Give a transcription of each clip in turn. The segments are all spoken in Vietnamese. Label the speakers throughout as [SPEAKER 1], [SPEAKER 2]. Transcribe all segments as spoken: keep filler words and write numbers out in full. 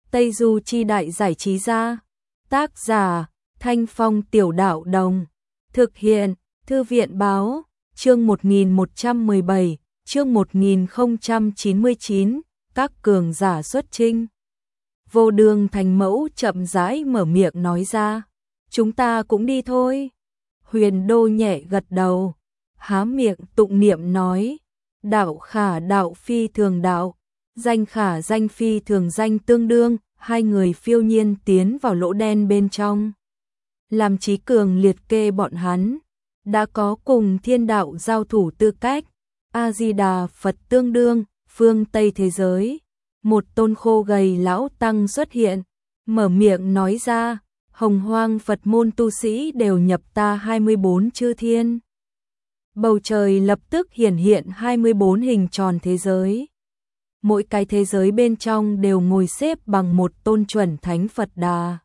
[SPEAKER 1] Tây Du Chi Đại Giải Trí Gia. Tác giả Thanh Phong Tiểu Đạo Đồng. Thực hiện Thư viện Báo. Chương một nghìn một trăm mười bảy, chương một nghìn không trăm chín mươi chín, các cường giả xuất chinh. Vô Đường Thành Mẫu chậm rãi mở miệng nói ra, chúng ta cũng đi thôi. Huyền Đô nhẹ gật đầu, há miệng tụng niệm nói, đạo khả đạo phi thường đạo, danh khả danh phi thường danh tương đương. Hai người phiêu nhiên tiến vào lỗ đen bên trong. Làm Chí Cường liệt kê bọn hắn đã có cùng thiên đạo giao thủ tư cách. A-di-đà Phật tương đương, phương Tây thế giới. Một tôn khô gầy lão tăng xuất hiện, mở miệng nói ra, hồng hoang Phật môn tu sĩ đều nhập ta hai mươi bốn chư thiên. Bầu trời lập tức hiển hiện hai mươi bốn hình tròn thế giới. Mỗi cái thế giới bên trong đều ngồi xếp bằng một tôn chuẩn thánh Phật Đà.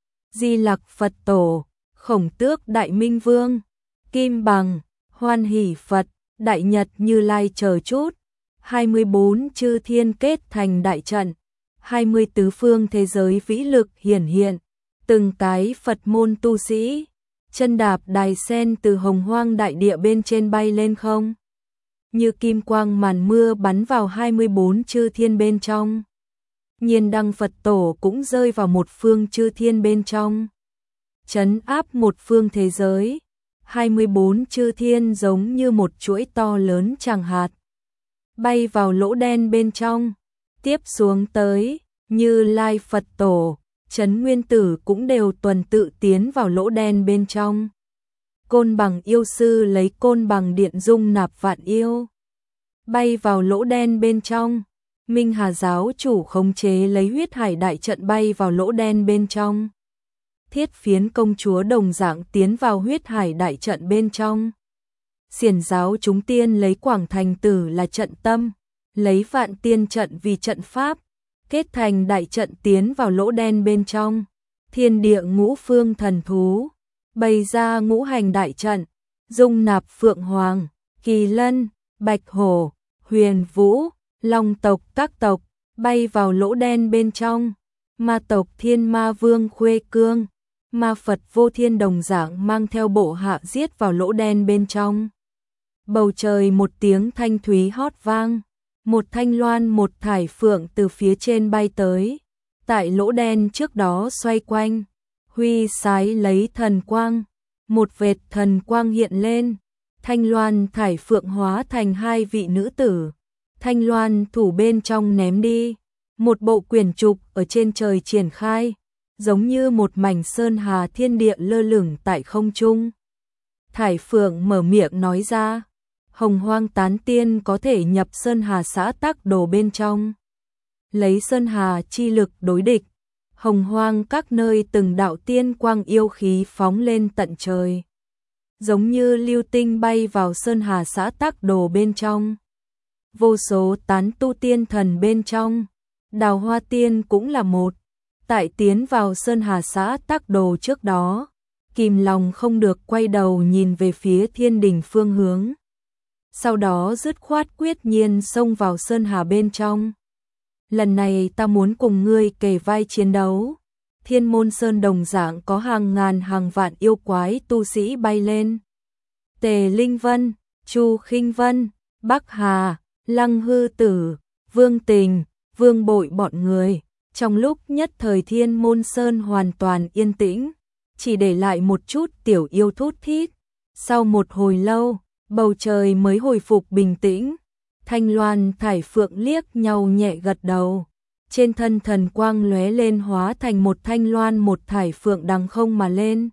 [SPEAKER 1] Di Lặc Phật Tổ, Khổng Tước Đại Minh Vương, Kim Bằng, Hoan Hỷ Phật, Đại Nhật Như Lai chờ chút. hai mươi bốn chư thiên kết thành đại trận, hai mươi tứ phương thế giới vĩ lực hiển hiện, từng cái Phật môn tu sĩ, chân đạp đài sen từ hồng hoang đại địa bên trên bay lên không. Như kim quang màn mưa bắn vào hai mươi bốn chư thiên bên trong. Nhiên Đăng Phật Tổ cũng rơi vào một phương chư thiên bên trong, trấn áp một phương thế giới. hai mươi bốn chư thiên giống như một chuỗi to lớn tràng hạt, bay vào lỗ đen bên trong. Tiếp xuống tới, Như Lai Phật Tổ, Trấn Nguyên Tử cũng đều tuần tự tiến vào lỗ đen bên trong. Côn Bằng yêu sư lấy Côn Bằng điện dung nạp vạn yêu, bay vào lỗ đen bên trong. Minh Hà giáo chủ khống chế lấy huyết hải đại trận bay vào lỗ đen bên trong. Thiết Phiến công chúa đồng dạng tiến vào huyết hải đại trận bên trong. Xiển giáo chúng tiên lấy Quảng Thành Tử là trận tâm, lấy Vạn Tiên trận vì trận pháp, kết thành đại trận tiến vào lỗ đen bên trong. Thiên địa ngũ phương thần thú bày ra ngũ hành đại trận, dung nạp Phượng Hoàng, Kỳ Lân, Bạch Hổ, Huyền Vũ, Long tộc các tộc bay vào lỗ đen bên trong. Ma tộc Thiên Ma Vương Khuê Cương, Ma Phật Vô Thiên đồng dạng mang theo bộ hạ giết vào lỗ đen bên trong. Bầu trời một tiếng thanh thúy hót vang, một thanh loan một thải phượng từ phía trên bay tới, tại lỗ đen trước đó xoay quanh, huy sái lấy thần quang, một vệt thần quang hiện lên, thanh loan thải phượng hóa thành hai vị nữ tử, thanh loan thủ bên trong ném đi, một bộ quyển trục ở trên trời triển khai, giống như một mảnh sơn hà thiên địa lơ lửng tại không trung. Thải phượng mở miệng nói ra, hồng hoang tán tiên có thể nhập sơn hà xã tắc đồ bên trong, lấy sơn hà chi lực đối địch. Hồng hoang các nơi từng đạo tiên quang yêu khí phóng lên tận trời, giống như lưu tinh bay vào sơn hà xã tắc đồ bên trong. Vô số tán tu tiên thần bên trong, Đào Hoa Tiên cũng là một. Tại tiến vào sơn hà xã tắc đồ trước đó, kìm lòng không được quay đầu nhìn về phía thiên đình phương hướng. Sau đó dứt khoát quyết nhiên xông vào sơn hà bên trong. Lần này ta muốn cùng ngươi kề vai chiến đấu. Thiên Môn Sơn đồng dạng có hàng ngàn hàng vạn yêu quái tu sĩ bay lên. Tề Linh Vân, Chu Khinh Vân, Bắc Hà, Lăng Hư Tử, Vương Tình, Vương Bội bọn người. Trong lúc nhất thời Thiên Môn Sơn hoàn toàn yên tĩnh, chỉ để lại một chút tiểu yêu thút thít. Sau một hồi lâu, bầu trời mới hồi phục bình tĩnh. Thanh loan thải phượng liếc nhau nhẹ gật đầu. Trên thân thần quang lóe lên hóa thành một thanh loan một thải phượng đằng không mà lên.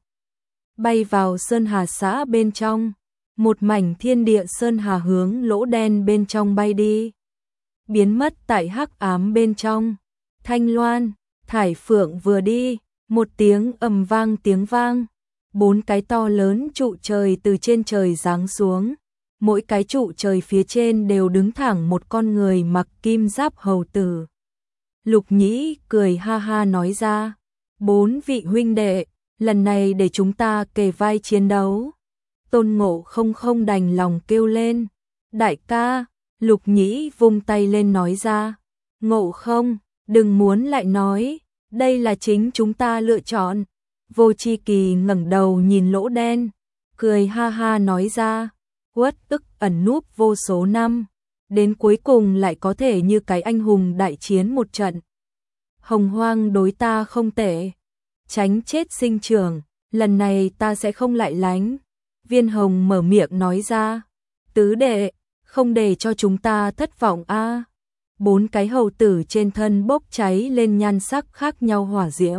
[SPEAKER 1] Bay vào sơn hà xã bên trong. Một mảnh thiên địa sơn hà hướng lỗ đen bên trong bay đi. Biến mất tại hắc ám bên trong. Thanh loan, thải phượng vừa đi, một tiếng ầm vang tiếng vang. Bốn cái to lớn trụ trời từ trên trời giáng xuống. Mỗi cái trụ trời phía trên đều đứng thẳng một con người mặc kim giáp hầu tử. Lục Nhĩ cười ha ha nói ra, bốn vị huynh đệ, lần này để chúng ta kề vai chiến đấu. Tôn Ngộ Không không đành lòng kêu lên, đại ca. Lục Nhĩ vung tay lên nói ra, Ngộ Không, đừng muốn lại nói, Đây là chính chúng ta lựa chọn. Vô Chi Kỳ ngẩng đầu nhìn lỗ đen, cười ha ha nói ra, uất ức ẩn núp vô số năm, đến cuối cùng lại có thể như cái anh hùng đại chiến một trận. Hồng Hoang đối ta không tệ, tránh chết sinh trưởng, lần này ta sẽ không lại lánh. Viên Hồng mở miệng nói ra, tứ đệ, không để cho chúng ta thất vọng a. Bốn cái hầu tử trên thân bốc cháy lên nhan sắc khác nhau hỏa diễm.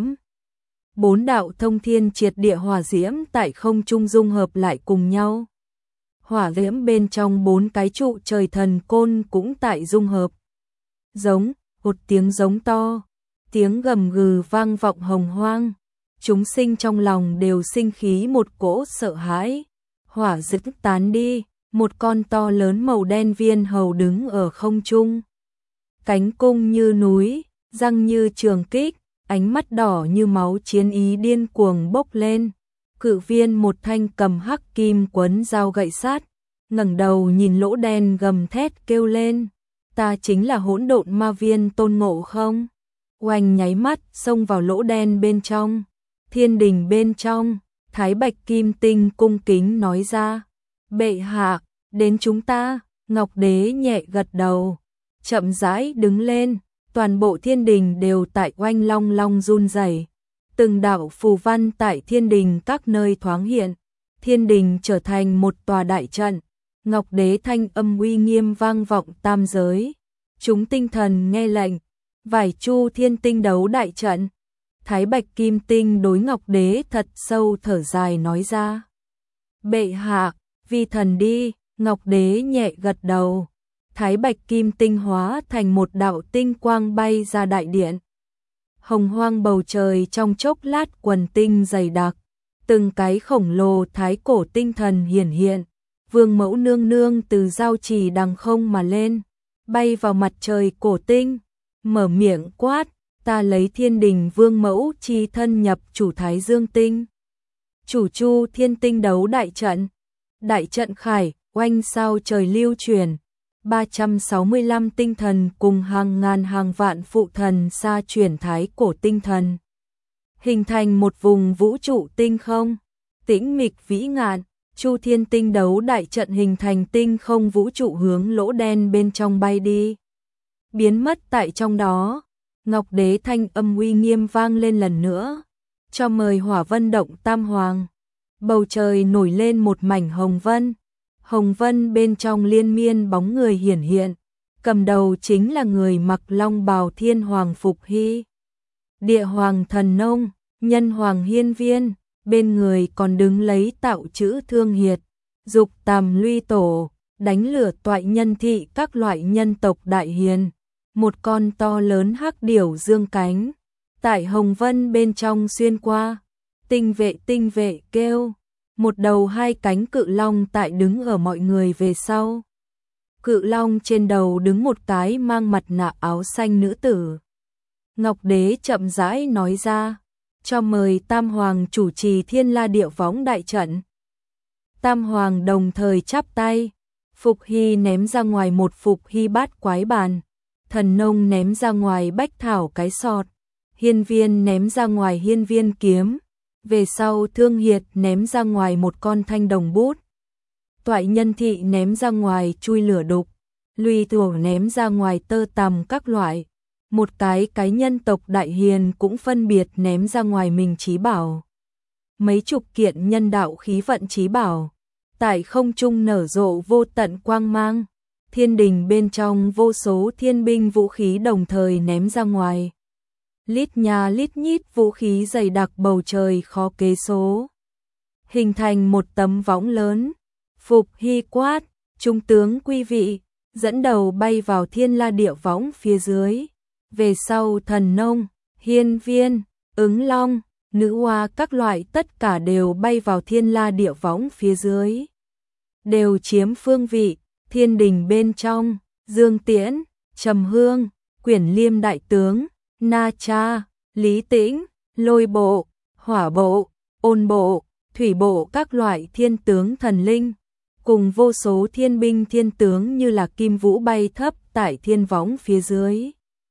[SPEAKER 1] Bốn đạo thông thiên triệt địa hỏa diễm tại không trung dung hợp lại cùng nhau. Hỏa diễm bên trong bốn cái trụ trời thần côn cũng tại dung hợp. Giống, một tiếng giống to, tiếng gầm gừ vang vọng hồng hoang. Chúng sinh trong lòng đều sinh khí một cỗ sợ hãi. Hỏa diễm tán đi, một con to lớn màu đen viên hầu đứng ở không trung. Cánh cung như núi, răng như trường kích, ánh mắt đỏ như máu chiến ý điên cuồng bốc lên. Cự viên một thanh cầm hắc kim quấn dao gậy sát, ngẩng đầu nhìn lỗ đen gầm thét kêu lên, ta chính là hỗn độn ma viên Tôn Ngộ Không. Oanh nháy mắt xông vào lỗ đen bên trong. Thiên đình bên trong, Thái Bạch Kim Tinh cung kính nói ra, bệ hạ, đến chúng ta. Ngọc Đế nhẹ gật đầu, chậm rãi đứng lên, toàn bộ thiên đình đều tại oanh long long run rẩy. Từng đạo phù văn tại thiên đình các nơi thoáng hiện, thiên đình trở thành một tòa đại trận. Ngọc Đế thanh âm uy nghiêm vang vọng tam giới. Chúng tinh thần nghe lệnh, vải chu thiên tinh đấu đại trận. Thái Bạch Kim Tinh đối Ngọc Đế thật sâu thở dài nói ra, bệ hạ, vi thần đi. Ngọc Đế nhẹ gật đầu. Thái Bạch Kim Tinh hóa thành một đạo tinh quang bay ra đại điện. Hồng hoang bầu trời trong chốc lát quần tinh dày đặc, từng cái khổng lồ thái cổ tinh thần hiển hiện. Vương mẫu nương nương từ giao trì đằng không mà lên, bay vào mặt trời cổ tinh, mở miệng quát, ta lấy thiên đình vương mẫu chi thân nhập chủ thái dương tinh. Chủ chu thiên tinh đấu đại trận, đại trận khải, oanh sao trời lưu truyền. ba trăm sáu mươi lăm tinh thần cùng hàng ngàn hàng vạn phụ thần xa chuyển thái cổ tinh thần, hình thành một vùng vũ trụ tinh không, tĩnh mịch vĩ ngạn. Chu thiên tinh đấu đại trận hình thành tinh không vũ trụ hướng lỗ đen bên trong bay đi, biến mất tại trong đó. Ngọc Đế thanh âm uy nghiêm vang lên lần nữa, cho mời hỏa vân động tam hoàng. Bầu trời nổi lên một mảnh hồng vân. Hồng vân bên trong liên miên bóng người hiển hiện, cầm đầu chính là người mặc long bào thiên hoàng Phục Hy. Địa hoàng Thần Nông, nhân hoàng Hiên Viên, bên người còn đứng lấy tạo chữ Thương Hiệt, dục tàm Luy Tổ, đánh lửa toại nhân thị các loại nhân tộc đại hiền. Một con to lớn hắc điểu dương cánh, tại hồng vân bên trong xuyên qua. Tinh vệ tinh vệ kêu, một đầu hai cánh cự long tại đứng ở mọi người về sau. Cự long trên đầu đứng một cái mang mặt nạ áo xanh nữ tử. Ngọc Đế chậm rãi nói ra, cho mời tam hoàng chủ trì thiên la địa võng đại trận. Tam hoàng đồng thời chắp tay, Phục Hy ném ra ngoài một Phục Hy bát quái bàn, Thần Nông ném ra ngoài bách thảo cái sọt, Hiên Viên ném ra ngoài hiên viên kiếm. Về sau Thương Hiệt ném ra ngoài một con thanh đồng bút, toại nhân thị ném ra ngoài chui lửa đục, Luy Tổ ném ra ngoài tơ tằm các loại. Một cái cái nhân tộc đại hiền cũng phân biệt ném ra ngoài mình chí bảo. Mấy chục kiện nhân đạo khí vận chí bảo, tại không trung nở rộ vô tận quang mang. Thiên đình bên trong vô số thiên binh vũ khí đồng thời ném ra ngoài. Lít nhà lít nhít vũ khí dày đặc bầu trời khó kế số, hình thành một tấm võng lớn. Phục Hy quát, trung tướng quý vị, dẫn đầu bay vào thiên la địa võng phía dưới. Về sau Thần Nông, Hiên Viên, Ứng Long, Nữ Hoa các loại tất cả đều bay vào thiên la địa võng phía dưới, đều chiếm phương vị. Thiên đình bên trong, Dương Tiễn, Trầm Hương, Quyển Liêm đại tướng, Na Cha, Lý Tĩnh, Lôi bộ, Hỏa bộ, Ôn bộ, Thủy bộ các loại thiên tướng thần linh, cùng vô số thiên binh thiên tướng như là kim vũ bay thấp tại thiên võng phía dưới.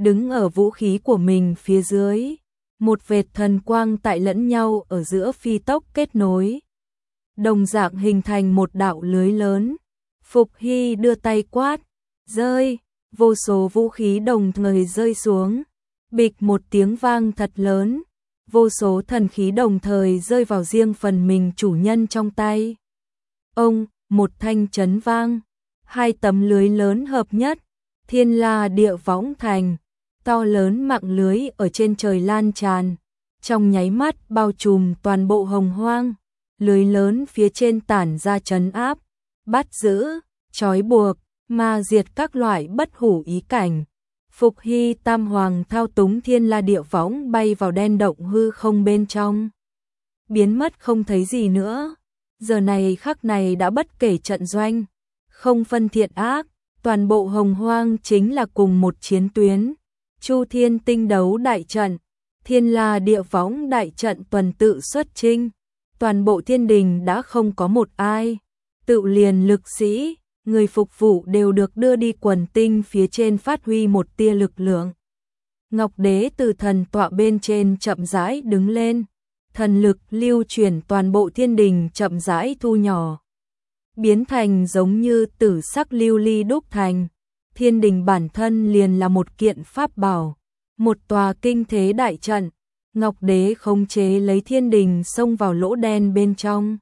[SPEAKER 1] đứng ở vũ khí của mình phía dưới, một vệt thần quang tại lẫn nhau ở giữa phi tốc kết nối, đồng dạng hình thành một đạo lưới lớn. Phục Hy đưa tay quát, rơi, vô số vũ khí đồng thời rơi xuống, bịch một tiếng vang thật lớn, vô số thần khí đồng thời rơi vào riêng phần mình chủ nhân trong tay. Ông, một thanh chấn vang, hai tấm lưới lớn hợp nhất, thiên la địa võng thành, to lớn mạng lưới ở trên trời lan tràn, trong nháy mắt bao trùm toàn bộ Hồng Hoang, lưới lớn phía trên tản ra trấn áp, bắt giữ, trói buộc, ma diệt các loại bất hủ ý cảnh. Phục Hy Tam Hoàng thao túng thiên la địa võng bay vào đen động hư không bên trong, biến mất không thấy gì nữa. Giờ này khắc này đã bất kể trận doanh, không phân thiện ác, toàn bộ Hồng Hoang chính là cùng một chiến tuyến. Chu Thiên tinh đấu đại trận, thiên la địa võng đại trận tuần tự xuất chinh, toàn bộ thiên đình đã không có một ai, tự liền lực sĩ, người phục vụ đều được đưa đi quần tinh phía trên phát huy một tia lực lượng. Ngọc Đế từ thần tọa bên trên chậm rãi đứng lên, thần lực lưu chuyển toàn bộ thiên đình chậm rãi thu nhỏ, biến thành giống như tử sắc lưu ly đúc thành. Thiên đình bản thân liền là một kiện pháp bảo, một tòa kinh thế đại trận. Ngọc Đế khống chế lấy thiên đình xông vào lỗ đen bên trong.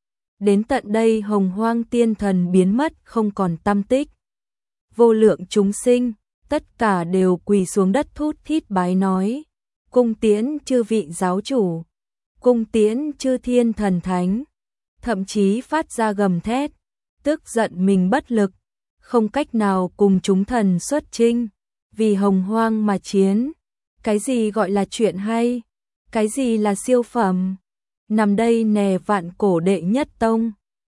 [SPEAKER 1] Đến tận đây Hồng Hoang tiên thần biến mất không còn tăm tích. Vô lượng chúng sinh, tất cả đều quỳ xuống đất thút thít bái nói, cung tiễn chư vị giáo chủ, cung tiễn chư thiên thần thánh, thậm chí phát ra gầm thét, tức giận mình bất lực, không cách nào cùng chúng thần xuất chinh, vì Hồng Hoang mà chiến. Cái gì gọi là chuyện hay? Cái gì là siêu phẩm? Nằm đây nè vạn cổ đệ nhất tông.